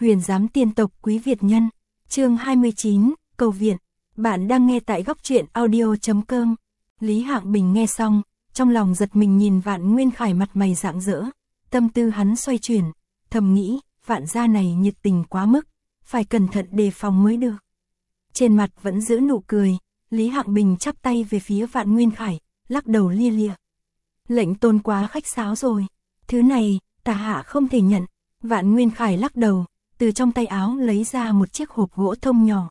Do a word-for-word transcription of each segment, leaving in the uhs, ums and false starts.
Huyền giám tiên tộc Quý Việt Nhân, chương hai mươi chín, cầu viện. Bạn đang nghe tại góc truyện audio chấm com. Lý Hạng Bình nghe xong, trong lòng giật mình nhìn Vạn Nguyên Khải mặt mày rạng rỡ, tâm tư hắn xoay chuyển, thầm nghĩ, Vạn gia này nhiệt tình quá mức, phải cẩn thận đề phòng mới được. Trên mặt vẫn giữ nụ cười, Lý Hạng Bình chắp tay về phía Vạn Nguyên Khải, lắc đầu lia lịa. Lệnh tôn quá khách sáo rồi, thứ này, tà hạ không thể nhận. Vạn Nguyên Khải lắc đầu, từ trong tay áo lấy ra một chiếc hộp gỗ thông nhỏ.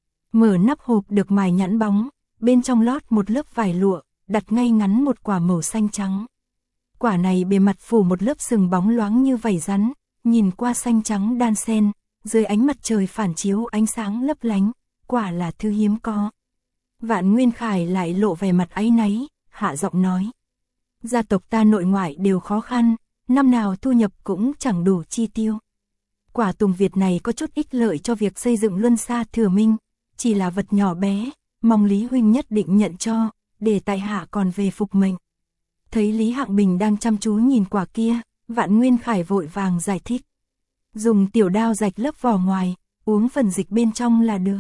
Mở nắp hộp được mài nhẵn bóng, bên trong lót một lớp vải lụa, đặt ngay ngắn một quả màu xanh trắng. Quả này bề mặt phủ một lớp sừng bóng loáng như vảy rắn, nhìn qua xanh trắng đan xen, dưới ánh mặt trời phản chiếu ánh sáng lấp lánh, quả là thứ hiếm có. Vạn Nguyên Khải lại lộ vẻ mặt áy náy, hạ giọng nói. Gia tộc ta nội ngoại đều khó khăn, năm nào thu nhập cũng chẳng đủ chi tiêu. Quả tùng Việt này có chút ích lợi cho việc xây dựng Luân Xa Thừa Minh, chỉ là vật nhỏ bé, mong Lý huynh nhất định nhận cho, để tại hạ còn về phục mệnh. Thấy Lý Hạng Bình đang chăm chú nhìn quả kia, Vạn Nguyên Khải vội vàng giải thích. Dùng tiểu đao rạch lớp vỏ ngoài, uống phần dịch bên trong là được.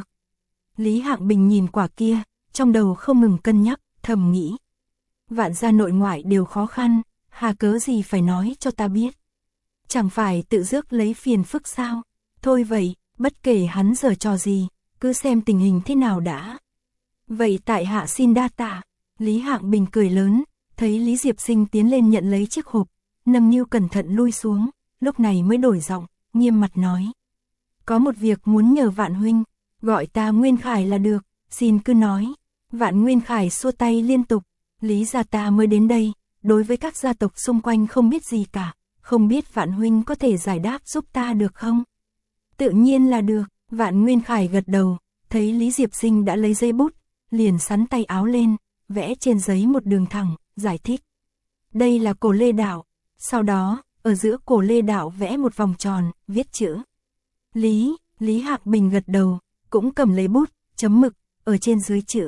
Lý Hạng Bình nhìn quả kia, trong đầu không ngừng cân nhắc, thầm nghĩ. Vạn gia nội ngoại đều khó khăn, hà cớ gì phải nói cho ta biết. Chẳng phải tự rước lấy phiền phức sao? Thôi vậy, bất kể hắn giở trò gì, cứ xem tình hình thế nào đã. Vậy tại hạ xin đa tạ. Lý Hạng Bình cười lớn, thấy Lý Diệp Sinh tiến lên nhận lấy chiếc hộp, nâng niu cẩn thận lui xuống, lúc này mới đổi giọng, nghiêm mặt nói. Có một việc muốn nhờ Vạn huynh, gọi ta Nguyên Khải là được, xin cứ nói. Vạn Nguyên Khải xua tay liên tục, Lý gia ta mới đến đây, đối với các gia tộc xung quanh không biết gì cả, không biết Vạn huynh có thể giải đáp giúp ta được không? Tự nhiên là được. Vạn Nguyên Khải gật đầu, thấy Lý Diệp Sinh đã lấy giấy bút, liền sắn tay áo lên, vẽ trên giấy một đường thẳng, giải thích. Đây là cổ lê đạo, sau đó, ở giữa cổ lê đạo vẽ một vòng tròn, viết chữ. Lý, Lý Hạng Bình gật đầu, cũng cầm lấy bút, chấm mực, ở trên dưới chữ.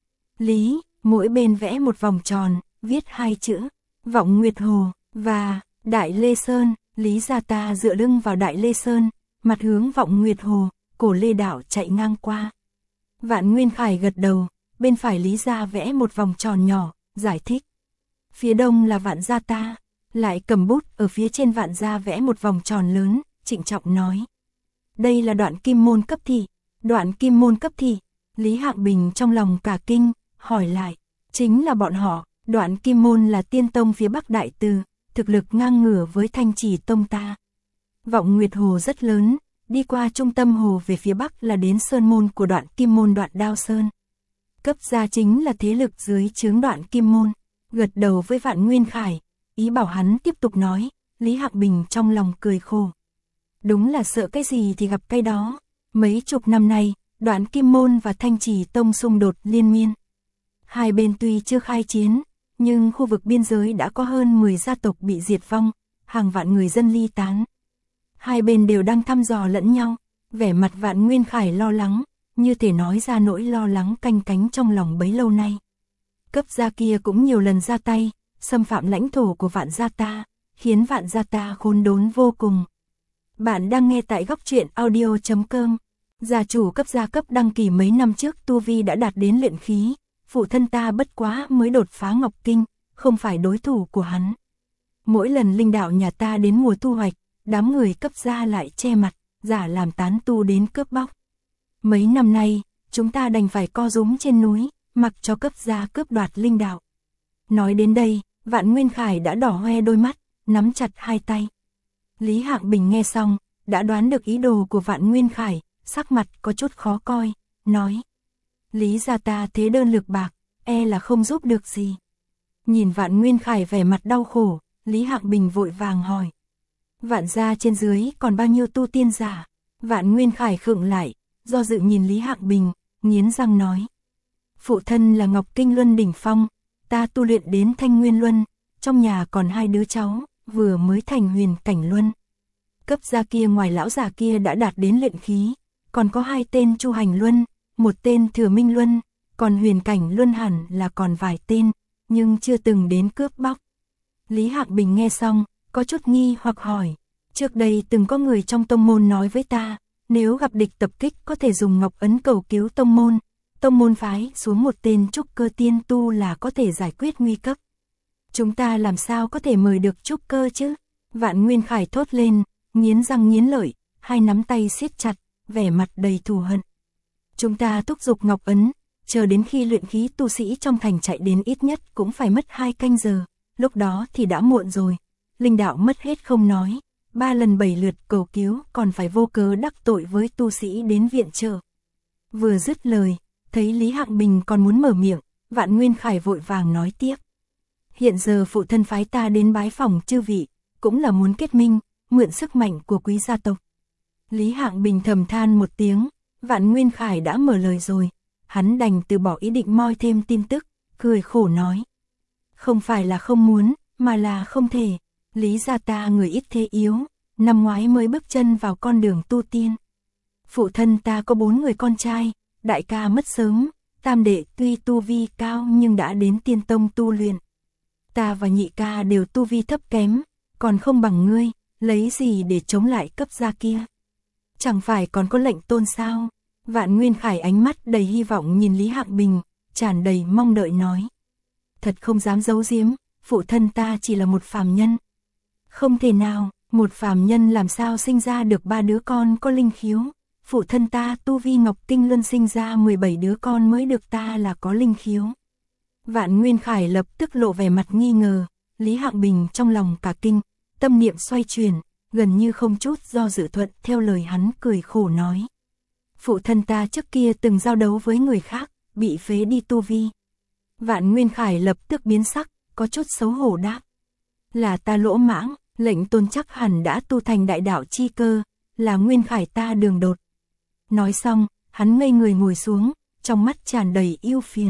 Lý, mỗi bên vẽ một vòng tròn, viết hai chữ, Vọng Nguyệt Hồ, và Đại Lê Sơn. Lý gia ta dựa lưng vào Đại Lê Sơn, mặt hướng Vọng Nguyệt Hồ, cổ lê đảo chạy ngang qua. Vạn Nguyên Khải gật đầu, bên phải Lý gia vẽ một vòng tròn nhỏ, giải thích. Phía đông là Vạn gia ta, lại cầm bút ở phía trên Vạn gia vẽ một vòng tròn lớn, trịnh trọng nói. Đây là Đoạn Kim Môn cấp thị. Đoạn Kim Môn cấp thị. Lý Hạng Bình trong lòng cả kinh, hỏi lại. Chính là bọn họ. Đoạn Kim Môn là tiên tông phía Bắc Đại Từ, thực lực ngang ngửa với Thanh Chỉ tông ta. Vọng Nguyệt Hồ rất lớn, đi qua trung tâm hồ về phía Bắc là đến sơn môn của Đoạn Kim Môn Đoạn Đao Sơn. Cấp gia chính là thế lực dưới chướng Đoạn Kim Môn. Gật đầu với Vạn Nguyên Khải, ý bảo hắn tiếp tục nói. Lý Hạng Bình trong lòng cười khổ. Đúng là sợ cái gì thì gặp cái đó. Mấy chục năm nay, Đoạn Kim Môn và Thanh Chỉ tông xung đột liên miên. Hai bên tuy chưa khai chiến, nhưng khu vực biên giới đã có hơn mười gia tộc bị diệt vong, hàng vạn người dân ly tán. Hai bên đều đang thăm dò lẫn nhau, vẻ mặt Vạn Nguyên Khải lo lắng, như thể nói ra nỗi lo lắng canh cánh trong lòng bấy lâu nay. Cấp gia kia cũng nhiều lần ra tay, xâm phạm lãnh thổ của Vạn gia ta, khiến Vạn gia ta khốn đốn vô cùng. Bạn đang nghe tại góc truyện audio chấm com. Gia chủ cấp gia cấp đăng kỳ mấy năm trước tu vi đã đạt đến luyện khí, phụ thân ta bất quá mới đột phá Ngọc Kinh, không phải đối thủ của hắn. Mỗi lần linh đạo nhà ta đến mùa thu hoạch, đám người cấp gia lại che mặt, giả làm tán tu đến cướp bóc. Mấy năm nay, chúng ta đành phải co rúm trên núi, mặc cho cấp gia cướp đoạt linh đạo. Nói đến đây, Vạn Nguyên Khải đã đỏ hoe đôi mắt, nắm chặt hai tay. Lý Hạng Bình nghe xong, đã đoán được ý đồ của Vạn Nguyên Khải, sắc mặt có chút khó coi, nói. Lý gia ta thế đơn lực bạc, e là không giúp được gì. Nhìn Vạn Nguyên Khải vẻ mặt đau khổ, Lý Hạng Bình vội vàng hỏi. Vạn gia trên dưới còn bao nhiêu tu tiên giả? Vạn Nguyên Khải khựng lại, do dự nhìn Lý Hạng Bình, nghiến răng nói. Phụ thân là Ngọc Kinh Luân đỉnh phong, ta tu luyện đến Thanh Nguyên Luân, trong nhà còn hai đứa cháu, vừa mới thành huyền cảnh luân. Cấp gia kia ngoài lão già kia đã đạt đến luyện khí, còn có hai tên Chu Hành Luân, một tên Thừa Minh Luân, còn huyền cảnh luân hẳn là còn vài tên, nhưng chưa từng đến cướp bóc. Lý Hạng Bình nghe xong, có chút nghi hoặc hỏi. Trước đây từng có người trong tông môn nói với ta, nếu gặp địch tập kích có thể dùng ngọc ấn cầu cứu tông môn, tông môn phái xuống một tên trúc cơ tiên tu là có thể giải quyết nguy cấp. Chúng ta làm sao có thể mời được trúc cơ chứ? Vạn Nguyên Khải thốt lên, nghiến răng nghiến lợi, hai nắm tay siết chặt, vẻ mặt đầy thù hận. Chúng ta thúc giục ngọc ấn, chờ đến khi luyện khí tu sĩ trong thành chạy đến ít nhất cũng phải mất hai canh giờ, lúc đó thì đã muộn rồi. Linh đạo mất hết không nói, ba lần bảy lượt cầu cứu còn phải vô cớ đắc tội với tu sĩ đến viện trợ. Vừa dứt lời, thấy Lý Hạng Bình còn muốn mở miệng, Vạn Nguyên Khải vội vàng nói tiếp. Hiện giờ phụ thân phái ta đến bái phòng chư vị, cũng là muốn kết minh, mượn sức mạnh của quý gia tộc. Lý Hạng Bình thầm than một tiếng, Vạn Nguyên Khải đã mở lời rồi, hắn đành từ bỏ ý định moi thêm tin tức, cười khổ nói. Không phải là không muốn, mà là không thể. Lý gia ta người ít thế yếu, năm ngoái mới bước chân vào con đường tu tiên. Phụ thân ta có bốn người con trai, đại ca mất sớm, tam đệ tuy tu vi cao nhưng đã đến tiên tông tu luyện. Ta và nhị ca đều tu vi thấp kém, còn không bằng ngươi, lấy gì để chống lại cấp gia kia. Chẳng phải còn có lệnh tôn sao? Vạn Nguyên Khải ánh mắt đầy hy vọng nhìn Lý Hạng Bình, tràn đầy mong đợi nói. Thật không dám giấu giếm, phụ thân ta chỉ là một phàm nhân. Không thể nào, một phàm nhân làm sao sinh ra được ba đứa con có linh khiếu. Phụ thân ta tu vi Ngọc Kinh Luân sinh ra mười bảy đứa con mới được ta là có linh khiếu. Vạn Nguyên Khải lập tức lộ vẻ mặt nghi ngờ, Lý Hạng Bình trong lòng cả kinh, tâm niệm xoay chuyển, gần như không chút do dự thuận theo lời hắn cười khổ nói. Phụ thân ta trước kia từng giao đấu với người khác, bị phế đi tu vi. Vạn Nguyên Khải lập tức biến sắc, có chút xấu hổ đáp. Là ta lỗ mãng, lệnh tôn chắc hẳn đã tu thành đại đạo chi cơ, là Nguyên Khải ta đường đột. Nói xong, hắn ngây người ngồi xuống, trong mắt tràn đầy ưu phiền.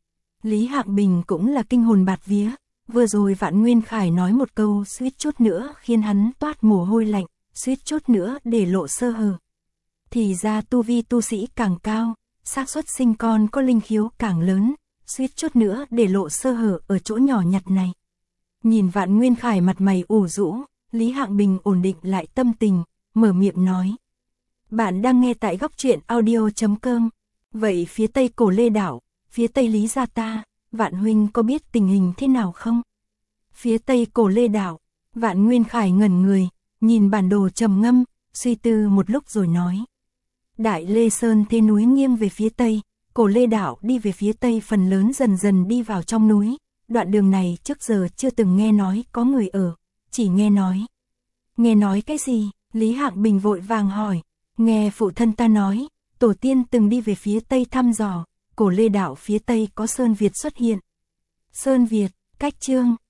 Lý Hạng Bình cũng là kinh hồn bạt vía, vừa rồi Vạn Nguyên Khải nói một câu suýt chút nữa khiến hắn toát mồ hôi lạnh, suýt chút nữa để lộ sơ hở. Thì ra tu vi tu sĩ càng cao, xác suất sinh con có linh khiếu càng lớn, suýt chút nữa để lộ sơ hở ở chỗ nhỏ nhặt này. Nhìn Vạn Nguyên Khải mặt mày ủ rũ, Lý Hạng Bình ổn định lại tâm tình, mở miệng nói. Bạn đang nghe tại góc truyện audio chấm com. Vậy phía tây Cổ Lê Đảo, phía tây Lý gia ta, Vạn huynh có biết tình hình thế nào không? Phía tây Cổ Lê Đảo, Vạn Nguyên Khải ngẩn người, nhìn bản đồ trầm ngâm, suy tư một lúc rồi nói. Đại Lê Sơn thế núi nghiêng về phía tây, Cổ Lê Đảo đi về phía tây phần lớn dần dần đi vào trong núi. Đoạn đường này trước giờ chưa từng nghe nói có người ở, chỉ nghe nói. Nghe nói cái gì? Lý Hạng Bình vội vàng hỏi. Nghe phụ thân ta nói, tổ tiên từng đi về phía tây thăm dò, Cổ Lê Đảo phía tây có Sơn Việt xuất hiện. Sơn Việt, cách Chương,